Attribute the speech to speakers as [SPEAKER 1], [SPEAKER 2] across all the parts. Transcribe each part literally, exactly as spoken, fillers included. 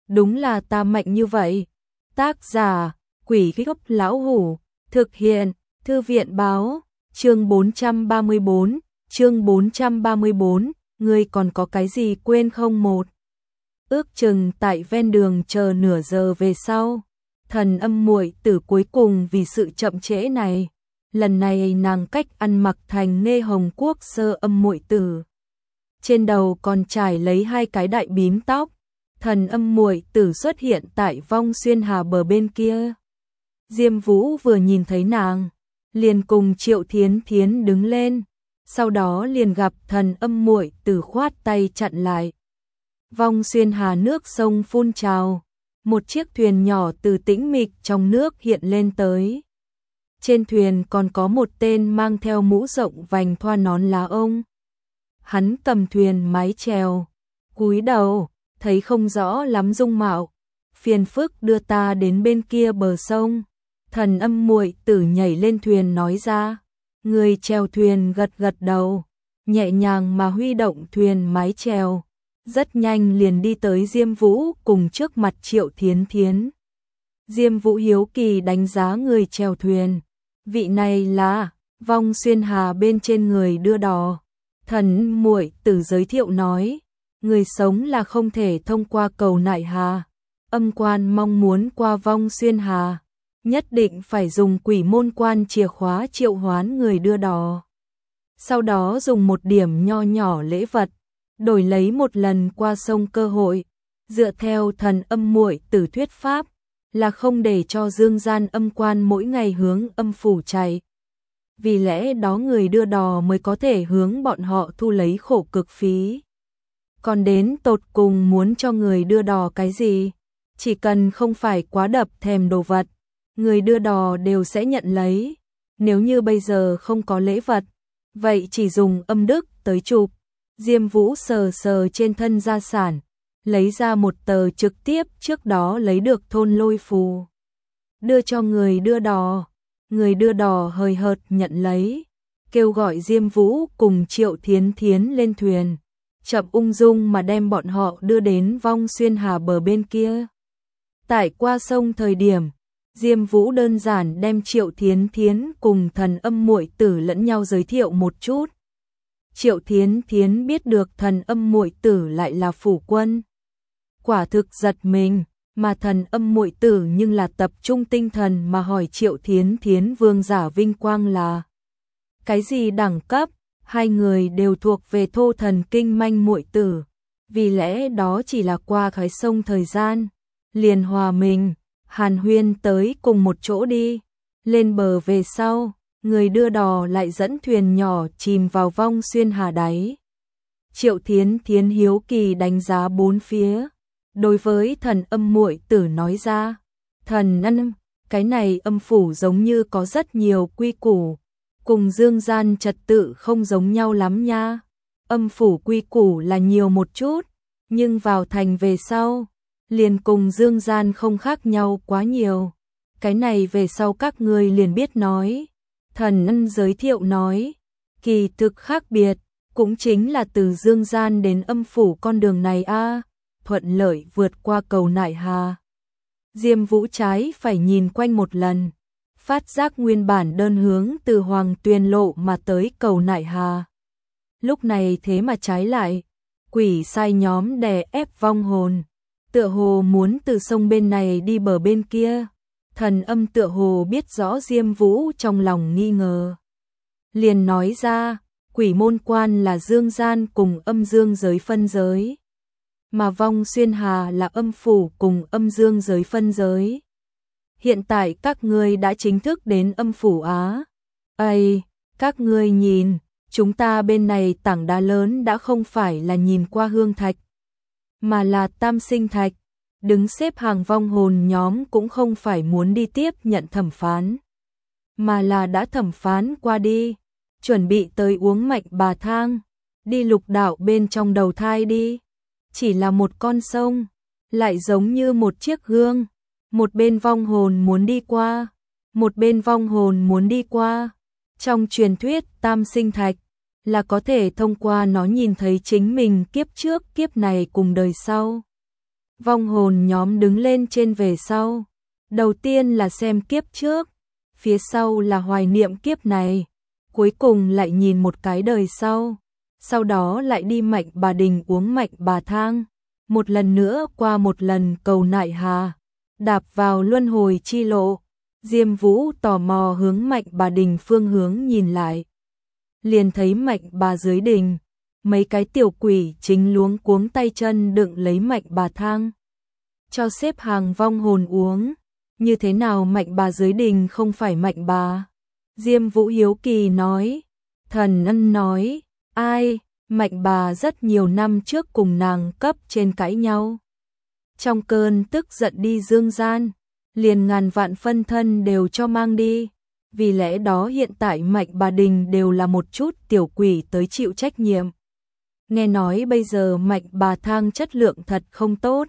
[SPEAKER 1] đúng là ta mạnh như vậy. Tác giả, Quỷ Gốc Lão Hủ, thực hiện, Thư viện báo, chương bốn trăm ba mươi bốn, chương bốn trăm ba mươi bốn, ngươi còn có cái gì quên không một. Ước chừng tại ven đường chờ nửa giờ về sau, Thần Âm muội tử cuối cùng vì sự chậm trễ này, lần này nàng cách ăn mặc thành Nghe Hồng Quốc sơ âm muội tử. Trên đầu còn trải lấy hai cái đại bím tóc, Thần Âm muội tử xuất hiện tại Vong Xuyên Hà bờ bên kia. Diêm Vũ vừa nhìn thấy nàng, liền cùng Triệu Thiến Thiến đứng lên, sau đó liền gặp Thần Âm muội tử khoát tay chặn lại. Vong Xuyên Hà nước sông phun trào, một chiếc thuyền nhỏ từ tĩnh mịch trong nước hiện lên tới. Trên thuyền còn có một tên mang theo mũ rộng vành thoa nón lá ông. Hắn cầm thuyền mái chèo, cúi đầu, thấy không rõ lắm dung mạo, phiền phức đưa ta đến bên kia bờ sông. Thần Âm muội tử nhảy lên thuyền nói ra, người chèo thuyền gật gật đầu, nhẹ nhàng mà huy động thuyền mái chèo, rất nhanh liền đi tới Diêm Vũ cùng trước mặt Triệu Thiến Thiến. Diêm Vũ hiếu kỳ đánh giá người chèo thuyền, vị này là Vong Xuyên Hà bên trên người đưa đò. Thần muội tử giới thiệu nói, người sống là không thể thông qua cầu Nại Hà, âm quan mong muốn qua Vong Xuyên Hà, nhất định phải dùng quỷ môn quan chìa khóa triệu hoán người đưa đò. Sau đó dùng một điểm nho nhỏ lễ vật, đổi lấy một lần qua sông cơ hội. Dựa theo Thần Âm muội tử thuyết pháp, là không để cho dương gian âm quan mỗi ngày hướng âm phủ chạy. Vì lẽ đó người đưa đò mới có thể hướng bọn họ thu lấy khổ cực phí. Còn đến tột cùng muốn cho người đưa đò cái gì, chỉ cần không phải quá đập thèm đồ vật, người đưa đò đều sẽ nhận lấy. Nếu như bây giờ không có lễ vật, vậy chỉ dùng âm đức tới chụp. Diêm Vũ sờ sờ trên thân gia sản, lấy ra một tờ trực tiếp trước đó lấy được thôn lôi phù, đưa cho người đưa đò. Người đưa đò hời hợt nhận lấy, kêu gọi Diêm Vũ cùng Triệu Thiến Thiến lên thuyền, chậm ung dung mà đem bọn họ đưa đến Vong Xuyên Hà bờ bên kia. Tại qua sông thời điểm, Diêm Vũ đơn giản đem Triệu Thiến Thiến cùng Thần Âm muội tử lẫn nhau giới thiệu một chút. Triệu Thiến Thiến biết được Thần Âm muội tử lại là phủ quân, quả thực giật mình, mà Thần Âm muội tử nhưng là tập trung tinh thần mà hỏi Triệu Thiến Thiến vương giả vinh quang là cái gì đẳng cấp. Hai người đều thuộc về thô thần kinh manh muội tử, vì lẽ đó chỉ là qua cái sông thời gian, liền hòa mình, hàn huyên tới cùng một chỗ đi. Lên bờ về sau, người đưa đò lại dẫn thuyền nhỏ chìm vào Vong Xuyên Hà đáy. Triệu Thiến Thiến hiếu kỳ đánh giá bốn phía, đối với Thần Âm muội tử nói ra, thần âm, cái này âm phủ giống như có rất nhiều quy củ, cùng dương gian trật tự không giống nhau lắm nha. Âm phủ quy củ là nhiều một chút, nhưng vào thành về sau, liền cùng dương gian không khác nhau quá nhiều. Cái này về sau các ngươi liền biết nói. Thần Âm giới thiệu nói, kỳ thực khác biệt, cũng chính là từ dương gian đến âm phủ con đường này a, thuận lợi vượt qua cầu Nại Hà. Diêm Vũ trái phải nhìn quanh một lần, phát giác nguyên bản đơn hướng từ Hoàng Tuyền lộ mà tới cầu Nại Hà. Lúc này thế mà trái lại, quỷ sai nhóm đè ép vong hồn, tựa hồ muốn từ sông bên này đi bờ bên kia. Thần Âm tựa hồ biết rõ Diêm Vũ trong lòng nghi ngờ, liền nói ra, quỷ môn quan là dương gian cùng âm dương giới phân giới, mà Vong Xuyên Hà là âm phủ cùng âm dương giới phân giới. Hiện tại các ngươi đã chính thức đến âm phủ á. Ây, các ngươi nhìn, chúng ta bên này tảng đá lớn đã không phải là nhìn qua hương thạch, mà là tam sinh thạch. Đứng xếp hàng vong hồn nhóm cũng không phải muốn đi tiếp nhận thẩm phán, mà là đã thẩm phán qua đi, chuẩn bị tới uống mạnh bà thang, đi lục đạo bên trong đầu thai đi. Chỉ là một con sông, lại giống như một chiếc gương, một bên vong hồn muốn đi qua, một bên vong hồn muốn đi qua. Trong truyền thuyết tam sinh thạch, là có thể thông qua nó nhìn thấy chính mình kiếp trước kiếp này cùng đời sau. Vong hồn nhóm đứng lên trên về sau. Đầu tiên là xem kiếp trước, phía sau là hoài niệm kiếp này, cuối cùng lại nhìn một cái đời sau. Sau đó lại đi Mạnh Bà Đình uống Mạnh Bà Thang, một lần nữa qua một lần cầu nại hà, đạp vào luân hồi chi lộ. Diêm Vũ tò mò hướng Mạnh Bà Đình phương hướng nhìn lại, liền thấy Mạnh Bà dưới đình, mấy cái tiểu quỷ chính luống cuống tay chân đựng lấy Mạnh Bà Thang, cho xếp hàng vong hồn uống. Như thế nào Mạnh Bà dưới đình không phải Mạnh Bà? Diêm Vũ hiếu kỳ nói. Thần Ân nói, ai? Mạnh Bà rất nhiều năm trước cùng nàng cấp trên cãi nhau. Trong cơn tức giận đi dương gian, liền ngàn vạn phân thân đều cho mang đi. Vì lẽ đó hiện tại Mạnh Bà đình đều là một chút tiểu quỷ tới chịu trách nhiệm. Nghe nói bây giờ Mạnh Bà Thang chất lượng thật không tốt.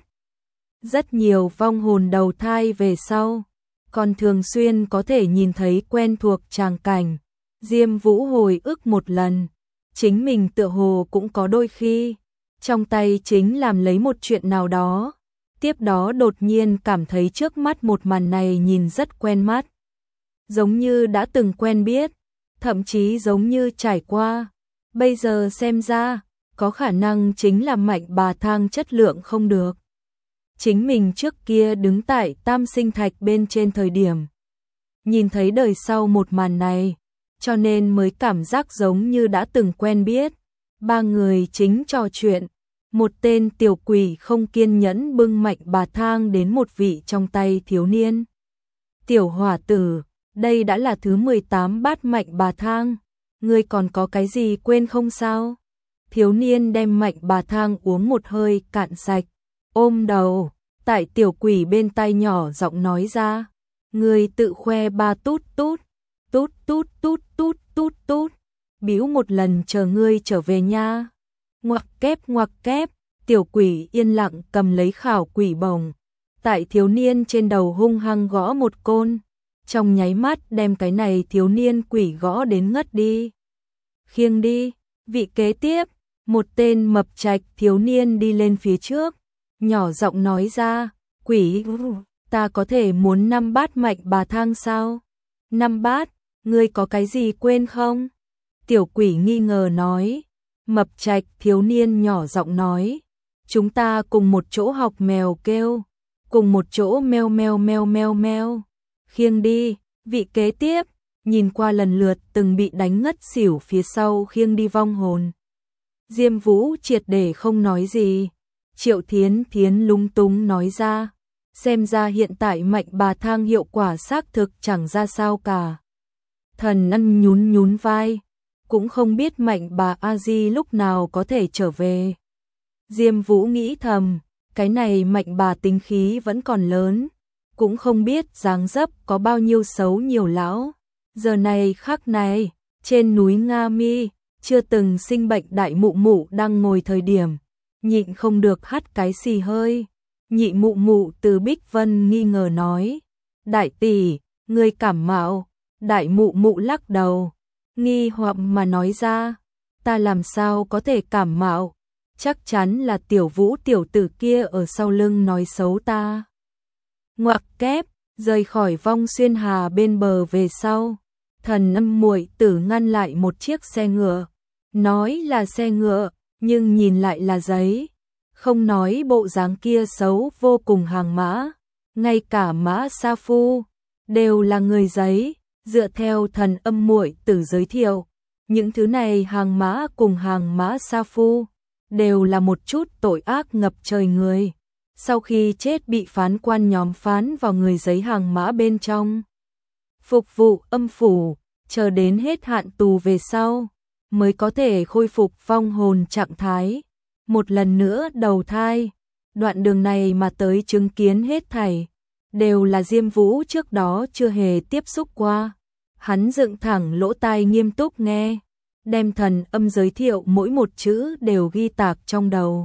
[SPEAKER 1] Rất nhiều vong hồn đầu thai về sau, còn thường xuyên có thể nhìn thấy quen thuộc tràng cảnh. Diêm Vũ hồi ức một lần, chính mình tựa hồ cũng có đôi khi, trong tay chính làm lấy một chuyện nào đó. Tiếp đó đột nhiên cảm thấy trước mắt một màn này nhìn rất quen mắt. Giống như đã từng quen biết, thậm chí giống như trải qua. Bây giờ xem ra, có khả năng chính là Mạnh Bà Thang chất lượng không được. Chính mình trước kia đứng tại Tam Sinh Thạch bên trên thời điểm, nhìn thấy đời sau một màn này, cho nên mới cảm giác giống như đã từng quen biết. Ba người chính trò chuyện, một tên tiểu quỷ không kiên nhẫn bưng Mạnh Bà Thang đến một vị trong tay thiếu niên. Tiểu hỏa tử, đây đã là thứ mười tám bát Mạnh Bà Thang, ngươi còn có cái gì quên không sao? Thiếu niên đem Mạnh Bà Thang uống một hơi cạn sạch, ôm đầu, tại tiểu quỷ bên tai nhỏ giọng nói ra, ngươi tự khoe ba tút tút, tút tút tút tút tút tút, bĩu một lần chờ ngươi trở về nha. Ngoặc kép ngoặc kép, tiểu quỷ yên lặng cầm lấy khảo quỷ bồng, tại thiếu niên trên đầu hung hăng gõ một côn, trong nháy mắt đem cái này thiếu niên quỷ gõ đến ngất đi. Khiêng đi, vị kế tiếp, một tên mập trạch thiếu niên đi lên phía trước, nhỏ giọng nói ra, quỷ, ta có thể muốn năm bát Mạnh Bà Thang sao? Năm bát, ngươi có cái gì quên không? Tiểu quỷ nghi ngờ nói. Mập trạch thiếu niên nhỏ giọng nói, chúng ta cùng một chỗ học mèo kêu, cùng một chỗ meo meo meo meo meo. Khiêng đi, vị kế tiếp, nhìn qua lần lượt từng bị đánh ngất xỉu phía sau khiêng đi vong hồn. Diêm Vũ triệt để không nói gì. Triệu Thiến Thiến lúng túng nói ra, xem ra hiện tại Mạnh Bà Thang hiệu quả xác thực chẳng ra sao cả. Thần Ân nhún nhún vai, cũng không biết Mạnh Bà A Di lúc nào có thể trở về. Diêm Vũ nghĩ thầm, cái này Mạnh Bà tính khí vẫn còn lớn, cũng không biết dáng dấp có bao nhiêu xấu nhiều lão. Giờ này khắc này, trên núi Nga Mi, chưa từng sinh bệnh đại mụ mụ đang ngồi thời điểm, nhịn không được hắt cái xì hơi. Nhị mụ mụ từ Bích Vân nghi ngờ nói, đại tỷ, ngươi cảm mạo. Đại mụ mụ lắc đầu, nghi hoặc mà nói ra, ta làm sao có thể cảm mạo, chắc chắn là tiểu Vũ tiểu tử kia ở sau lưng nói xấu ta. Ngoặc kép, rời khỏi vong xuyên hà bên bờ về sau, Thần Âm muội tử ngăn lại một chiếc xe ngựa, nói là xe ngựa, nhưng nhìn lại là giấy, không nói bộ dáng kia xấu vô cùng hàng mã, ngay cả mã sa phu, đều là người giấy. Dựa theo Thần Âm muội tử giới thiệu, những thứ này hàng mã cùng hàng mã sa phu đều là một chút tội ác ngập trời người. Sau khi chết bị phán quan nhóm phán vào người giấy hàng mã bên trong, phục vụ âm phủ, chờ đến hết hạn tù về sau, mới có thể khôi phục vong hồn trạng thái, một lần nữa đầu thai. Đoạn đường này mà tới chứng kiến hết thảy, đều là Diêm Vũ trước đó chưa hề tiếp xúc qua. Hắn dựng thẳng lỗ tai nghiêm túc nghe, đem Thần Âm giới thiệu mỗi một chữ đều ghi tạc trong đầu.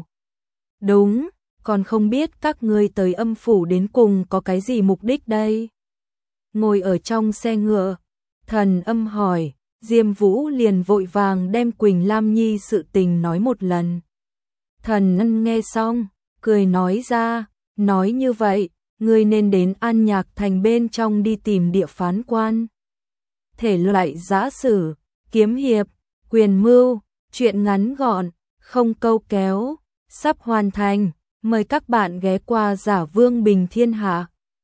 [SPEAKER 1] Đúng, còn không biết các ngươi tới âm phủ đến cùng có cái gì mục đích đây? Ngồi ở trong xe ngựa, Thần Âm hỏi, Diêm Vũ liền vội vàng đem Quỳnh Lam Nhi sự tình nói một lần. Thần Ân nghe xong, cười nói ra, Nói như vậy, ngươi nên đến An Nhạc Thành bên trong đi tìm địa phán quan. Thể loại giã sử, kiếm hiệp, quyền mưu, truyện ngắn gọn, không câu kéo, sắp hoàn thành. Mời các bạn ghé qua Giả Vương Bình Thiên Hạ.